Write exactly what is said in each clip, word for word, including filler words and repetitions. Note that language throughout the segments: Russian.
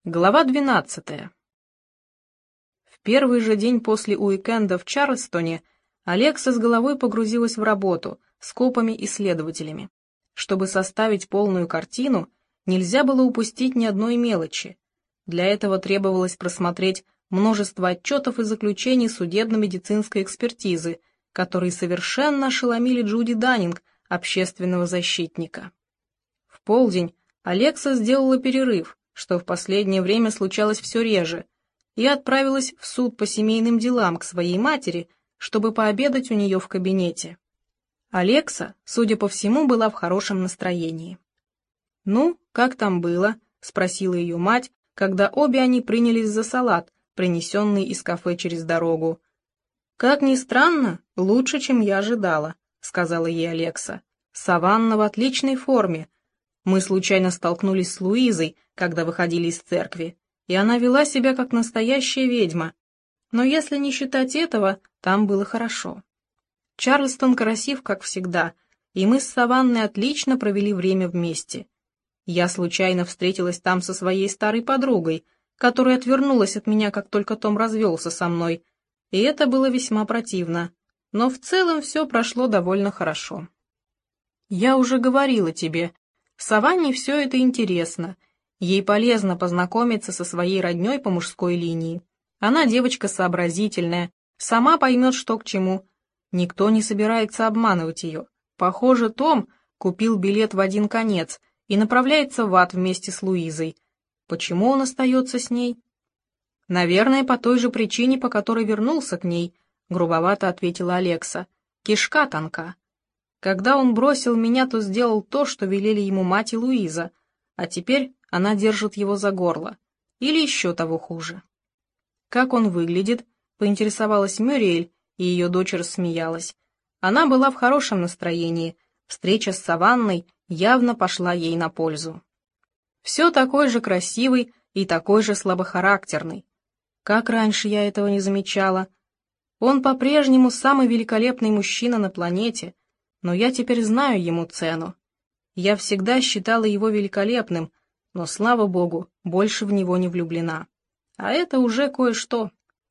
Глава двенадцатая. В первый же день после уикенда в Чарльстоне Алекса с головой погрузилась в работу с копами и следователями. Чтобы составить полную картину, нельзя было упустить ни одной мелочи. Для этого требовалось просмотреть множество отчетов и заключений судебно-медицинской экспертизы, которые совершенно ошеломили Джуди Даннинг, общественного защитника. В полдень Алекса сделала перерыв, что в последнее время случалось все реже, и отправилась в суд по семейным делам к своей матери, чтобы пообедать у нее в кабинете. Алекса, судя по всему, была в хорошем настроении. «Ну, как там было?» — спросила ее мать, когда обе они принялись за салат, принесенный из кафе через дорогу. «Как ни странно, лучше, чем я ожидала», — сказала ей Алекса. «Саванна в отличной форме. Мы случайно столкнулись с Луизой, когда выходили из церкви, и она вела себя как настоящая ведьма. Но если не считать этого, там было хорошо. Чарльстон красив, как всегда, и мы с Саванной отлично провели время вместе. Я случайно встретилась там со своей старой подругой, которая отвернулась от меня, как только Том развелся со мной, и это было весьма противно, но в целом все прошло довольно хорошо. Я уже говорила тебе, Саванне все это интересно. Ей полезно познакомиться со своей родней по мужской линии. Она девочка сообразительная, сама поймет, что к чему. Никто не собирается обманывать ее. Похоже, Том купил билет в один конец и направляется в ад вместе с Луизой. Почему он остается с ней? Наверное, по той же причине, по которой вернулся к ней, грубовато ответила Алекса. Кишка тонка. Когда он бросил меня, то сделал то, что велели ему мать и Луиза, а теперь она держит его за горло. Или еще того хуже. «Как он выглядит?» — поинтересовалась Мюриэль, и ее дочь рассмеялась. Она была в хорошем настроении, встреча с Саванной явно пошла ей на пользу. Все такой же красивый и такой же слабохарактерный. Как раньше я этого не замечала. Он по-прежнему самый великолепный мужчина на планете, но я теперь знаю ему цену. Я всегда считала его великолепным, но, слава богу, больше в него не влюблена. А это уже кое-что.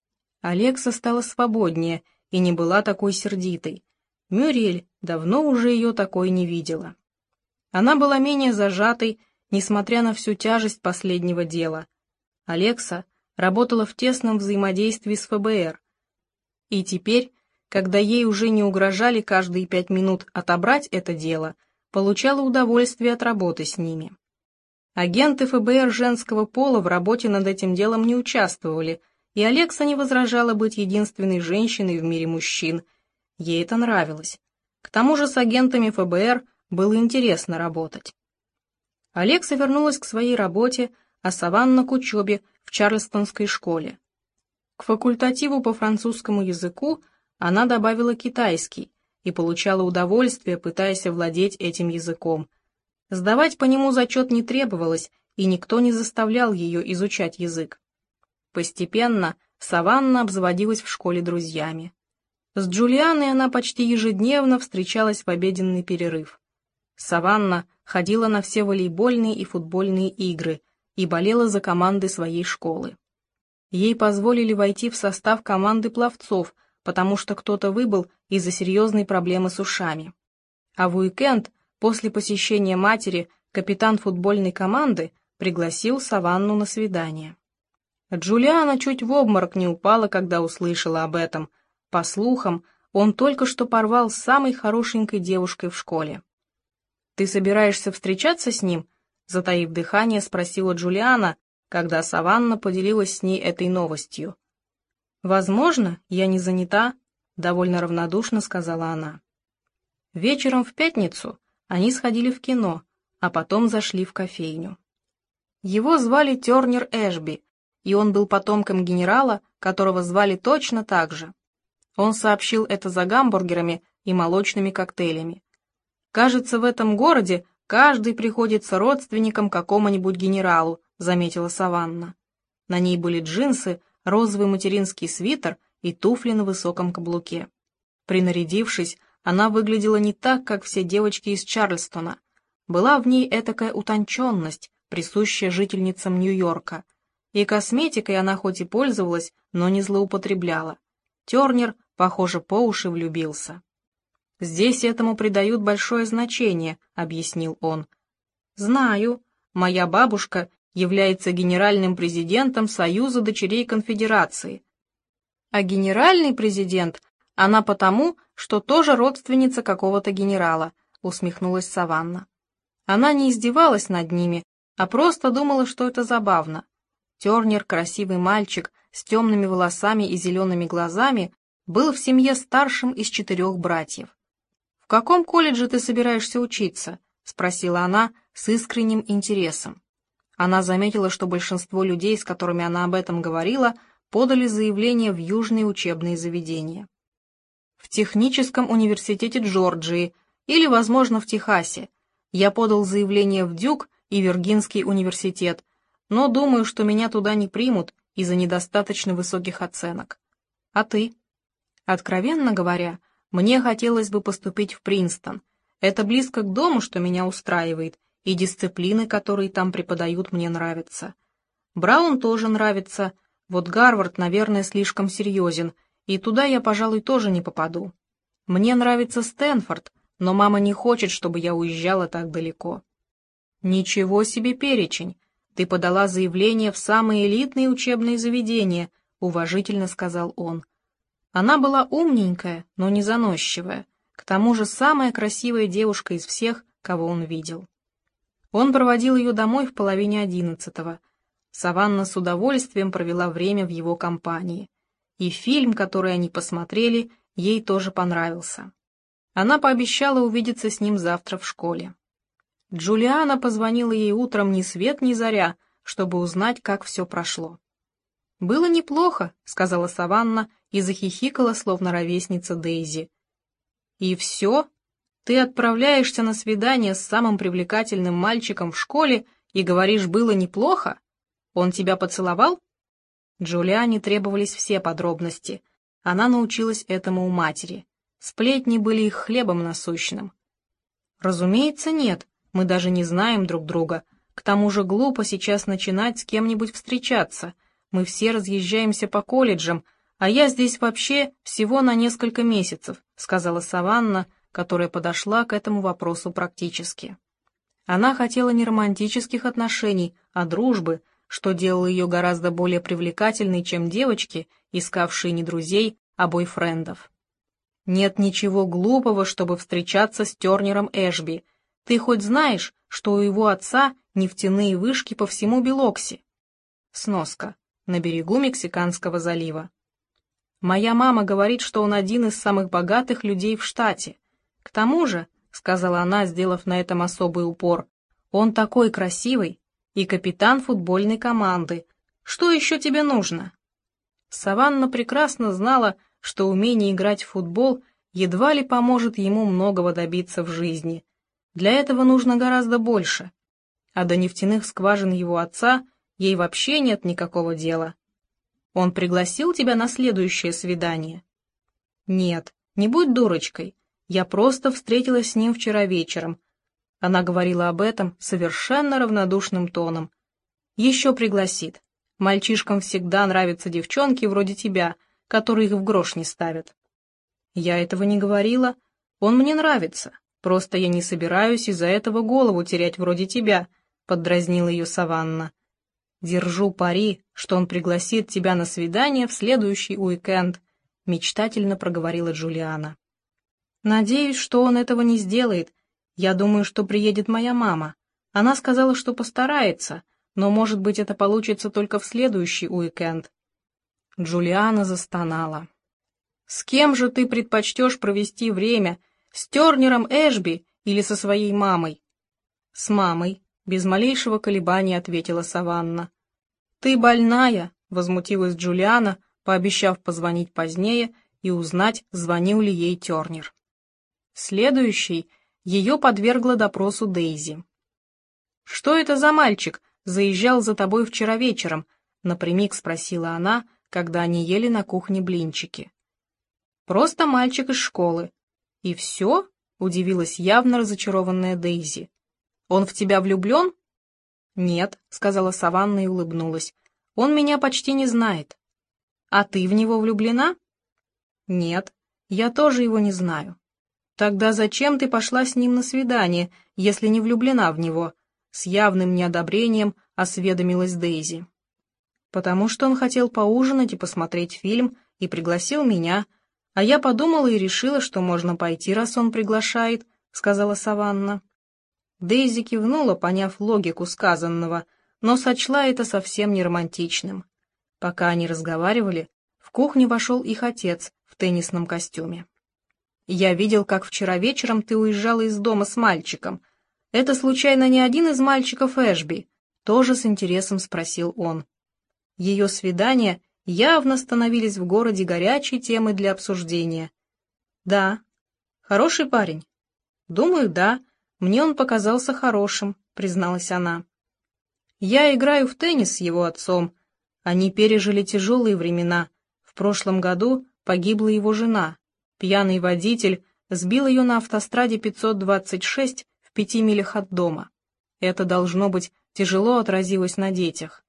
Алекса стала свободнее и не была такой сердитой. Мюриэль давно уже ее такой не видела. Она была менее зажатой, несмотря на всю тяжесть последнего дела. Алекса работала в тесном взаимодействии с эф бэ эр. И теперь, когда ей уже не угрожали каждые пять минут отобрать это дело, получала удовольствие от работы с ними. Агенты эф бэ эр женского пола в работе над этим делом не участвовали, и Алекса не возражала быть единственной женщиной в мире мужчин. Ей это нравилось. К тому же с агентами эф бэ эр было интересно работать. Алекса вернулась к своей работе, а Саванна к учебе в Чарльстонской школе. К факультативу по французскому языку она добавила китайский и получала удовольствие, пытаясь овладеть этим языком. Сдавать по нему зачет не требовалось, и никто не заставлял ее изучать язык. Постепенно Саванна обзаводилась в школе друзьями. С Джулианой она почти ежедневно встречалась в обеденный перерыв. Саванна ходила на все волейбольные и футбольные игры и болела за команды своей школы. Ей позволили войти в состав команды пловцов, потому что кто-то выбыл из-за серьезной проблемы с ушами. А в уикенд, после посещения матери, капитан футбольной команды пригласил Саванну на свидание. Джулиана чуть в обморок не упала, когда услышала об этом. По слухам, он только что порвал с самой хорошенькой девушкой в школе. «Ты собираешься встречаться с ним?» — затаив дыхание, спросила Джулиана, когда Саванна поделилась с ней этой новостью. «Возможно, я не занята», — довольно равнодушно сказала она. Вечером в пятницу они сходили в кино, а потом зашли в кофейню. Его звали Тернер Эшби, и он был потомком генерала, которого звали точно так же. Он сообщил это за гамбургерами и молочными коктейлями. «Кажется, в этом городе каждый приходится родственником какому-нибудь генералу», — заметила Саванна. На ней были джинсы, розовый материнский свитер и туфли на высоком каблуке. Принарядившись, она выглядела не так, как все девочки из Чарльстона. Была в ней этакая утонченность, присущая жительницам Нью-Йорка. И косметикой она хоть и пользовалась, но не злоупотребляла. Тернер, похоже, по уши влюбился. «Здесь этому придают большое значение», — объяснил он. «Знаю. Моя бабушка является генеральным президентом Союза дочерей Конфедерации. А генеральный президент, она потому, что тоже родственница какого-то генерала», — усмехнулась Саванна. Она не издевалась над ними, а просто думала, что это забавно. Тернер, красивый мальчик с темными волосами и зелеными глазами, был в семье старшим из четырех братьев. «В каком колледже ты собираешься учиться?» — спросила она с искренним интересом. Она заметила, что большинство людей, с которыми она об этом говорила, подали заявление в южные учебные заведения. «В техническом университете Джорджии или, возможно, в Техасе. Я подал заявление в Дюк и Виргинский университет, но думаю, что меня туда не примут из-за недостаточно высоких оценок. А ты?» «Откровенно говоря, мне хотелось бы поступить в Принстон. Это близко к дому, что меня устраивает, и дисциплины, которые там преподают, мне нравятся. Браун тоже нравится, вот Гарвард, наверное, слишком серьезен, и туда я, пожалуй, тоже не попаду. Мне нравится Стэнфорд, но мама не хочет, чтобы я уезжала так далеко». «Ничего себе перечень! Ты подала заявление в самые элитные учебные заведения», — уважительно сказал он. Она была умненькая, но не заносчивая, к тому же самая красивая девушка из всех, кого он видел. Он проводил ее домой в половине одиннадцатого. Саванна с удовольствием провела время в его компании. И фильм, который они посмотрели, ей тоже понравился. Она пообещала увидеться с ним завтра в школе. Джулиана позвонила ей утром ни свет ни заря, чтобы узнать, как все прошло. «Было неплохо», — сказала Саванна и захихикала, словно ровесница Дейзи. «И все? Ты отправляешься на свидание с самым привлекательным мальчиком в школе и говоришь, было неплохо? Он тебя поцеловал?» Джулиане требовались все подробности. Она научилась этому у матери. Сплетни были их хлебом насущным. «Разумеется, нет. Мы даже не знаем друг друга. К тому же глупо сейчас начинать с кем-нибудь встречаться. Мы все разъезжаемся по колледжам, а я здесь вообще всего на несколько месяцев», — сказала Саванна, которая подошла к этому вопросу практически. Она хотела не романтических отношений, а дружбы, что делало ее гораздо более привлекательной, чем девочки, искавшие не друзей, а бойфрендов. «Нет ничего глупого, чтобы встречаться с Тернером Эшби. Ты хоть знаешь, что у его отца нефтяные вышки по всему Билокси?» Сноска. На берегу Мексиканского залива. «Моя мама говорит, что он один из самых богатых людей в штате. К тому же, — сказала она, сделав на этом особый упор, — он такой красивый и капитан футбольной команды. Что еще тебе нужно?» Саванна прекрасно знала, что умение играть в футбол едва ли поможет ему многого добиться в жизни. Для этого нужно гораздо больше. А до нефтяных скважин его отца ей вообще нет никакого дела. «Он пригласил тебя на следующее свидание?» «Нет, не будь дурочкой. Я просто встретилась с ним вчера вечером». Она говорила об этом совершенно равнодушным тоном. «Еще пригласит. Мальчишкам всегда нравятся девчонки вроде тебя, которые их в грош не ставят». «Я этого не говорила. Он мне нравится. Просто я не собираюсь из-за этого голову терять вроде тебя», — поддразнила ее Саванна. «Держу пари, что он пригласит тебя на свидание в следующий уикенд», — мечтательно проговорила Джулиана. «Надеюсь, что он этого не сделает. Я думаю, что приедет моя мама. Она сказала, что постарается, но, может быть, это получится только в следующий уикенд». Джулиана застонала. «С кем же ты предпочтешь провести время? С Тернером Эшби или со своей мамой?» «С мамой», — без малейшего колебания ответила Саванна. «Ты больная», — возмутилась Джулиана, пообещав позвонить позднее и узнать, звонил ли ей Тернер. Следующей ее подвергла допросу Дейзи. «Что это за мальчик заезжал за тобой вчера вечером?» — напрямик спросила она, когда они ели на кухне блинчики. «Просто мальчик из школы». «И все?» — удивилась явно разочарованная Дейзи. «Он в тебя влюблен?» «Нет», — сказала Саванна и улыбнулась. Он меня почти не знает. А ты в него влюблена? Нет, я тоже его не знаю. Тогда зачем ты пошла с ним на свидание, если не влюблена в него? С явным неодобрением осведомилась Дейзи. Потому что он хотел поужинать и посмотреть фильм, и пригласил меня, а я подумала и решила, что можно пойти, раз он приглашает, сказала Саванна. Дейзи кивнула, поняв логику сказанного, но сочла это совсем не романтичным. Пока они разговаривали, в кухню вошел их отец в теннисном костюме. «Я видел, как вчера вечером ты уезжала из дома с мальчиком. Это, случайно, не один из мальчиков Эшби?» Тоже с интересом спросил он. Ее свидания явно становились в городе горячей темой для обсуждения. «Да. Хороший парень?» «Думаю, да. Мне он показался хорошим», — призналась она. «Я играю в теннис с его отцом. Они пережили тяжелые времена. В прошлом году погибла его жена. Пьяный водитель сбил ее на автостраде пятьсот двадцать шесть в пяти милях от дома. Это, должно быть, тяжело отразилось на детях.